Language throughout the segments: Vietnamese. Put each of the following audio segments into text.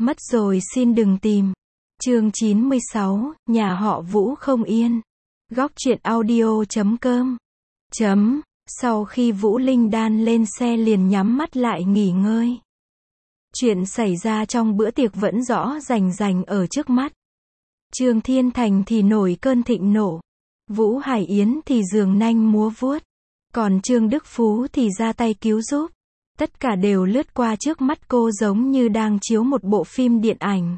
Mất rồi xin đừng tìm. Chương 96, nhà họ Vũ không yên. Góc truyện audio.com. Sau khi Vũ Linh Đan lên xe liền nhắm mắt lại nghỉ ngơi. Chuyện xảy ra trong bữa tiệc vẫn rõ rành ở trước mắt. Trương Thiên Thành thì nổi cơn thịnh nộ. Vũ Hải Yến thì giường nanh múa vuốt. Còn Trương Đức Phú thì ra tay cứu giúp. Tất cả đều lướt qua trước mắt cô giống như đang chiếu một bộ phim điện ảnh.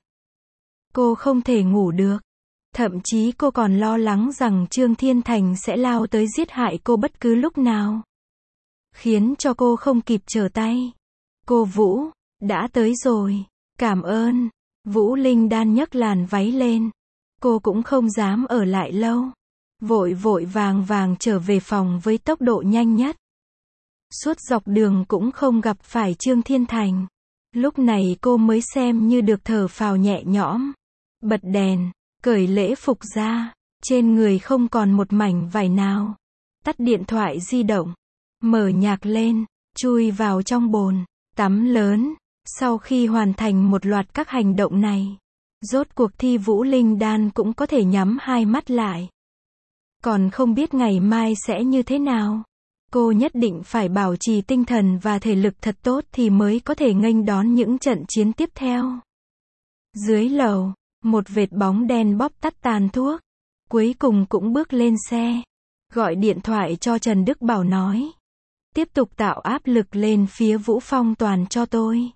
Cô không thể ngủ được. Thậm chí cô còn lo lắng rằng Trương Thiên Thành sẽ lao tới giết hại cô bất cứ lúc nào. Khiến cho cô không kịp trở tay. Cô Vũ, đã tới rồi. Cảm ơn. Vũ Linh Đan nhấc làn váy lên. Cô cũng không dám ở lại lâu. Vội vàng trở về phòng với tốc độ nhanh nhất. Suốt dọc đường cũng không gặp phải Trương Thiên Thành. Lúc này cô mới xem như được thở phào nhẹ nhõm. Bật đèn, cởi lễ phục ra, trên người không còn một mảnh vải nào. Tắt điện thoại di động, mở nhạc lên, chui vào trong bồn, tắm lớn. Sau khi hoàn thành một loạt các hành động này, rốt cuộc thì Vũ Linh Đan cũng có thể nhắm hai mắt lại. Còn không biết ngày mai sẽ như thế nào. Cô nhất định phải bảo trì tinh thần và thể lực thật tốt thì mới có thể nghênh đón những trận chiến tiếp theo. Dưới lầu, một vệt bóng đen bóp tắt tàn thuốc. Cuối cùng cũng bước lên xe. Gọi điện thoại cho Trần Đức Bảo nói. Tiếp tục tạo áp lực lên phía Vũ Phong Toàn cho tôi.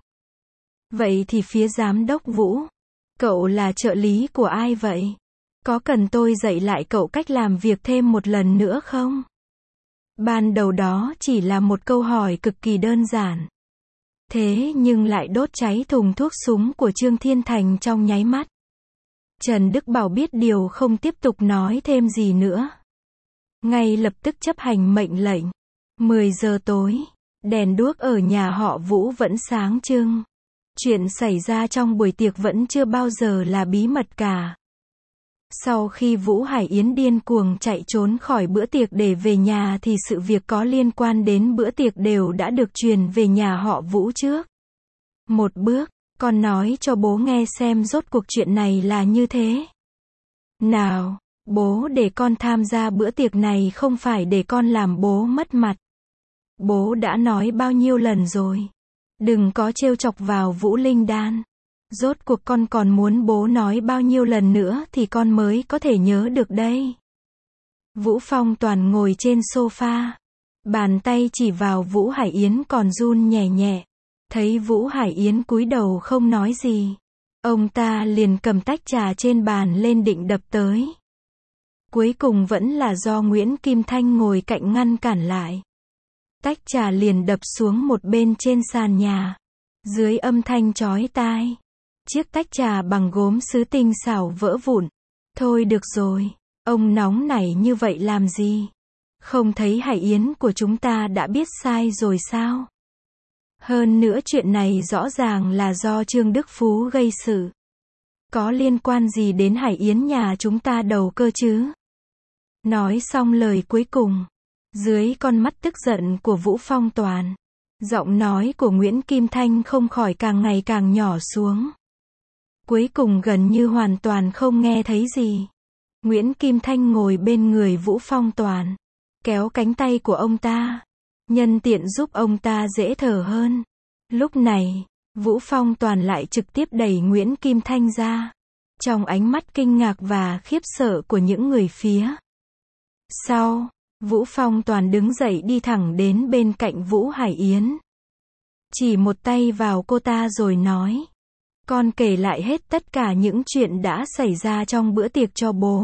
Vậy thì phía giám đốc Vũ. Cậu là trợ lý của ai vậy? Có cần tôi dạy lại cậu cách làm việc thêm một lần nữa không? Ban đầu đó chỉ là một câu hỏi cực kỳ đơn giản. Thế nhưng lại đốt cháy thùng thuốc súng của Trương Thiên Thành trong nháy mắt. Trần Đức Bảo biết điều không tiếp tục nói thêm gì nữa. Ngay lập tức chấp hành mệnh lệnh. 10 giờ tối, đèn đuốc ở nhà họ Vũ vẫn sáng trưng. Chuyện xảy ra trong buổi tiệc vẫn chưa bao giờ là bí mật cả. Sau khi Vũ Hải Yến điên cuồng chạy trốn khỏi bữa tiệc để về nhà thì sự việc có liên quan đến bữa tiệc đều đã được truyền về nhà họ Vũ trước. Một bước, con nói cho bố nghe xem rốt cuộc chuyện này là như thế. Nào, bố để con tham gia bữa tiệc này không phải để con làm bố mất mặt. Bố đã nói bao nhiêu lần rồi. Đừng có trêu chọc vào Vũ Linh Đan. Rốt cuộc con còn muốn bố nói bao nhiêu lần nữa thì con mới có thể nhớ được đây. Vũ Phong Toàn ngồi trên sofa. Bàn tay chỉ vào Vũ Hải Yến còn run nhẹ nhẹ. Thấy Vũ Hải Yến cúi đầu không nói gì. Ông ta liền cầm tách trà trên bàn lên định đập tới. Cuối cùng vẫn là do Nguyễn Kim Thanh ngồi cạnh ngăn cản lại. Tách trà liền đập xuống một bên trên sàn nhà. Dưới âm thanh chói tai. Chiếc tách trà bằng gốm sứ tinh xảo vỡ vụn. Thôi được rồi, ông nóng nảy như vậy làm gì? Không thấy Hải Yến của chúng ta đã biết sai rồi sao? Hơn nữa chuyện này rõ ràng là do Trương Đức Phú gây sự. Có liên quan gì đến Hải Yến nhà chúng ta đầu cơ chứ? Nói xong lời cuối cùng. Dưới con mắt tức giận của Vũ Phong Toàn. Giọng nói của Nguyễn Kim Thanh không khỏi càng ngày càng nhỏ xuống. Cuối cùng gần như hoàn toàn không nghe thấy gì. Nguyễn Kim Thanh ngồi bên người Vũ Phong Toàn. Kéo cánh tay của ông ta. Nhân tiện giúp ông ta dễ thở hơn. Lúc này, Vũ Phong Toàn lại trực tiếp đẩy Nguyễn Kim Thanh ra. Trong ánh mắt kinh ngạc và khiếp sợ của những người phía sau, Vũ Phong Toàn đứng dậy đi thẳng đến bên cạnh Vũ Hải Yến. Chỉ một tay vào cô ta rồi nói. Con kể lại hết tất cả những chuyện đã xảy ra trong bữa tiệc cho bố.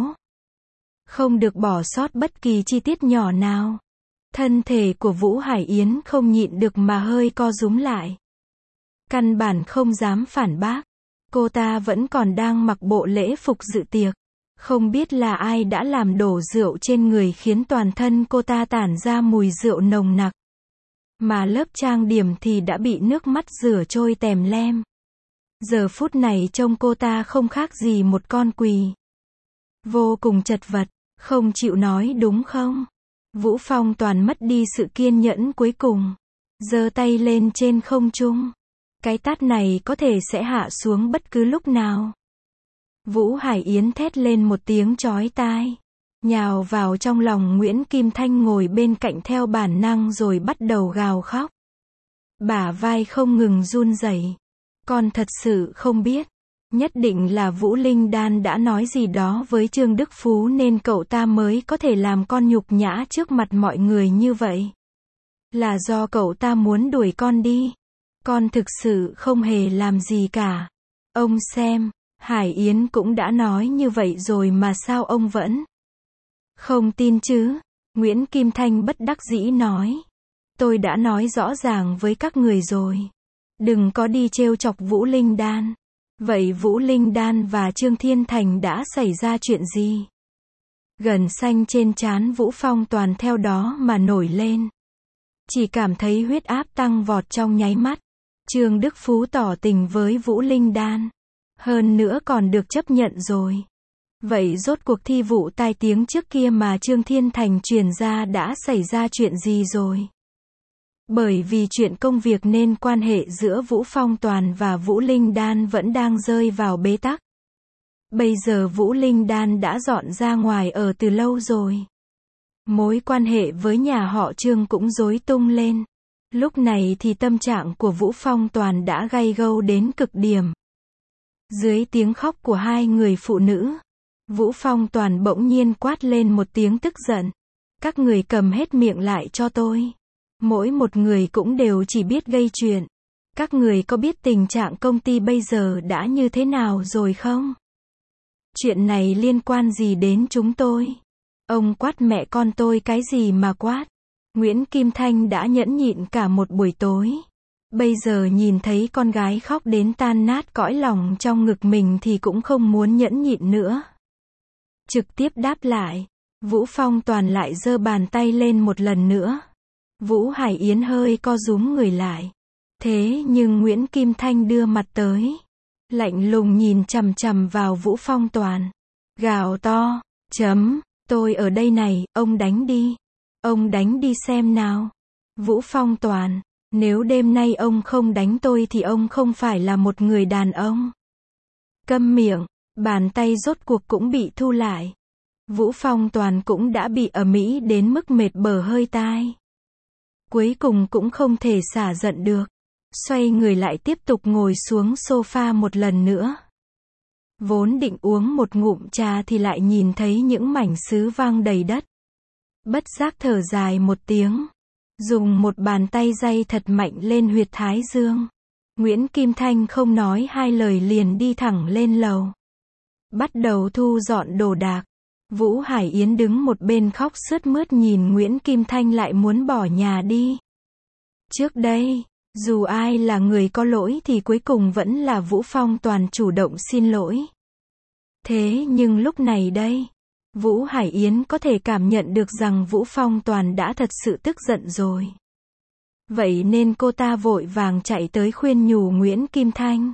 Không được bỏ sót bất kỳ chi tiết nhỏ nào. Thân thể của Vũ Hải Yến không nhịn được mà hơi co rúm lại. Căn bản không dám phản bác. Cô ta vẫn còn đang mặc bộ lễ phục dự tiệc. Không biết là ai đã làm đổ rượu trên người khiến toàn thân cô ta tản ra mùi rượu nồng nặc. Mà lớp trang điểm thì đã bị nước mắt rửa trôi tèm lem. Giờ phút này trông cô ta không khác gì một con quỳ. Vô cùng chật vật, không chịu nói đúng không? Vũ Phong Toàn mất đi sự kiên nhẫn cuối cùng. Giơ tay lên trên không trung. Cái tát này có thể sẽ hạ xuống bất cứ lúc nào. Vũ Hải Yến thét lên một tiếng chói tai, nhào vào trong lòng Nguyễn Kim Thanh ngồi bên cạnh theo bản năng rồi bắt đầu gào khóc. Bả vai không ngừng run rẩy. Con thật sự không biết. Nhất định là Vũ Linh Đan đã nói gì đó với Trương Đức Phú nên cậu ta mới có thể làm con nhục nhã trước mặt mọi người như vậy. Là do cậu ta muốn đuổi con đi. Con thực sự không hề làm gì cả. Ông xem, Hải Yến cũng đã nói như vậy rồi mà sao ông vẫn không tin chứ? Nguyễn Kim Thanh bất đắc dĩ nói. Tôi đã nói rõ ràng với các người rồi. Đừng có đi trêu chọc Vũ Linh Đan. Vậy Vũ Linh Đan và Trương Thiên Thành đã xảy ra chuyện gì? Gần xanh trên trán Vũ Phong Toàn theo đó mà nổi lên. Chỉ cảm thấy huyết áp tăng vọt trong nháy mắt. Trương Đức Phú tỏ tình với Vũ Linh Đan. Hơn nữa còn được chấp nhận rồi. Vậy rốt cuộc thi vụ tai tiếng trước kia mà Trương Thiên Thành truyền ra đã xảy ra chuyện gì rồi? Bởi vì chuyện công việc nên quan hệ giữa Vũ Phong Toàn và Vũ Linh Đan vẫn đang rơi vào bế tắc. Bây giờ Vũ Linh Đan đã dọn ra ngoài ở từ lâu rồi. Mối quan hệ với nhà họ Trương cũng rối tung lên. Lúc này thì tâm trạng của Vũ Phong Toàn đã gay gâu đến cực điểm. Dưới tiếng khóc của hai người phụ nữ, Vũ Phong Toàn bỗng nhiên quát lên một tiếng tức giận. Các người cầm hết miệng lại cho tôi. Mỗi một người cũng đều chỉ biết gây chuyện. Các người có biết tình trạng công ty bây giờ đã như thế nào rồi không? Chuyện này liên quan gì đến chúng tôi? Ông quát mẹ con tôi cái gì mà quát? Nguyễn Kim Thanh đã nhẫn nhịn cả một buổi tối. Bây giờ nhìn thấy con gái khóc đến tan nát cõi lòng trong ngực mình thì cũng không muốn nhẫn nhịn nữa. Trực tiếp đáp lại. Vũ Phong Toàn lại giơ bàn tay lên một lần nữa. Vũ Hải Yến hơi co rúm người lại. Thế nhưng Nguyễn Kim Thanh đưa mặt tới. Lạnh lùng nhìn chằm chằm vào Vũ Phong Toàn. Gào to. Tôi ở đây này, ông đánh đi. Ông đánh đi xem nào. Vũ Phong Toàn. Nếu đêm nay ông không đánh tôi thì ông không phải là một người đàn ông. Câm miệng. Bàn tay rốt cuộc cũng bị thu lại. Vũ Phong Toàn cũng đã bị ầm ĩ đến mức mệt bở hơi tai. Cuối cùng cũng không thể xả giận được. Xoay người lại tiếp tục ngồi xuống sofa một lần nữa. Vốn định uống một ngụm trà thì lại nhìn thấy những mảnh sứ văng đầy đất. Bất giác thở dài một tiếng. Dùng một bàn tay day thật mạnh lên huyệt thái dương. Nguyễn Kim Thanh không nói hai lời liền đi thẳng lên lầu. Bắt đầu thu dọn đồ đạc. Vũ Hải Yến đứng một bên khóc sướt mướt nhìn Nguyễn Kim Thanh lại muốn bỏ nhà đi. Trước đây, dù ai là người có lỗi thì cuối cùng vẫn là Vũ Phong Toàn chủ động xin lỗi. Thế nhưng lúc này đây, Vũ Hải Yến có thể cảm nhận được rằng Vũ Phong Toàn đã thật sự tức giận rồi. Vậy nên cô ta vội vàng chạy tới khuyên nhủ Nguyễn Kim Thanh.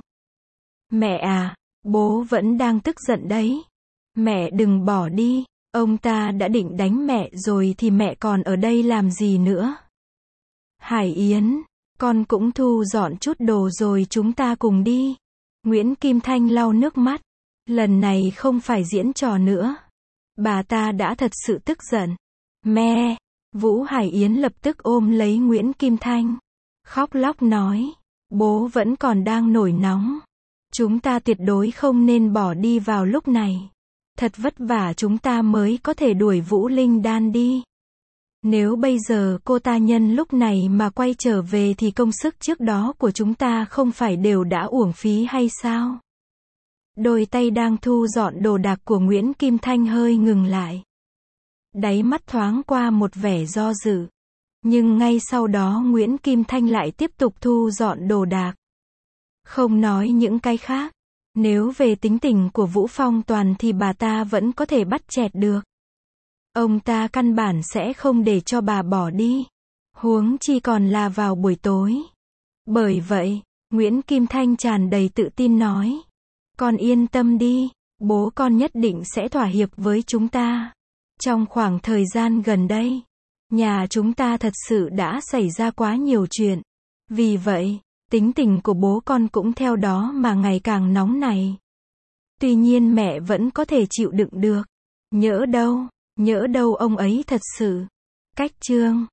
Mẹ à, bố vẫn đang tức giận đấy. Mẹ đừng bỏ đi, ông ta đã định đánh mẹ rồi thì mẹ còn ở đây làm gì nữa. Hải Yến, con cũng thu dọn chút đồ rồi chúng ta cùng đi. Nguyễn Kim Thanh lau nước mắt. Lần này không phải diễn trò nữa. Bà ta đã thật sự tức giận. Mẹ! Vũ Hải Yến lập tức ôm lấy Nguyễn Kim Thanh. Khóc lóc nói. Bố vẫn còn đang nổi nóng. Chúng ta tuyệt đối không nên bỏ đi vào lúc này. Thật vất vả chúng ta mới có thể đuổi Vũ Linh Đan đi. Nếu bây giờ cô ta nhân lúc này mà quay trở về thì công sức trước đó của chúng ta không phải đều đã uổng phí hay sao? Đôi tay đang thu dọn đồ đạc của Nguyễn Kim Thanh hơi ngừng lại. Đáy mắt thoáng qua một vẻ do dự. Nhưng ngay sau đó Nguyễn Kim Thanh lại tiếp tục thu dọn đồ đạc. Không nói những cái khác. Nếu về tính tình của Vũ Phong Toàn thì bà ta vẫn có thể bắt chẹt được. Ông ta căn bản sẽ không để cho bà bỏ đi. Huống chi còn là vào buổi tối. Bởi vậy, Nguyễn Kim Thanh tràn đầy tự tin nói. Con yên tâm đi, bố con nhất định sẽ thỏa hiệp với chúng ta. Trong khoảng thời gian gần đây, nhà chúng ta thật sự đã xảy ra quá nhiều chuyện. Vì vậy, Tính tình của bố con cũng theo đó mà ngày càng nóng này. Tuy nhiên mẹ vẫn có thể chịu đựng được. Nhỡ đâu ông ấy thật sự. Cách chương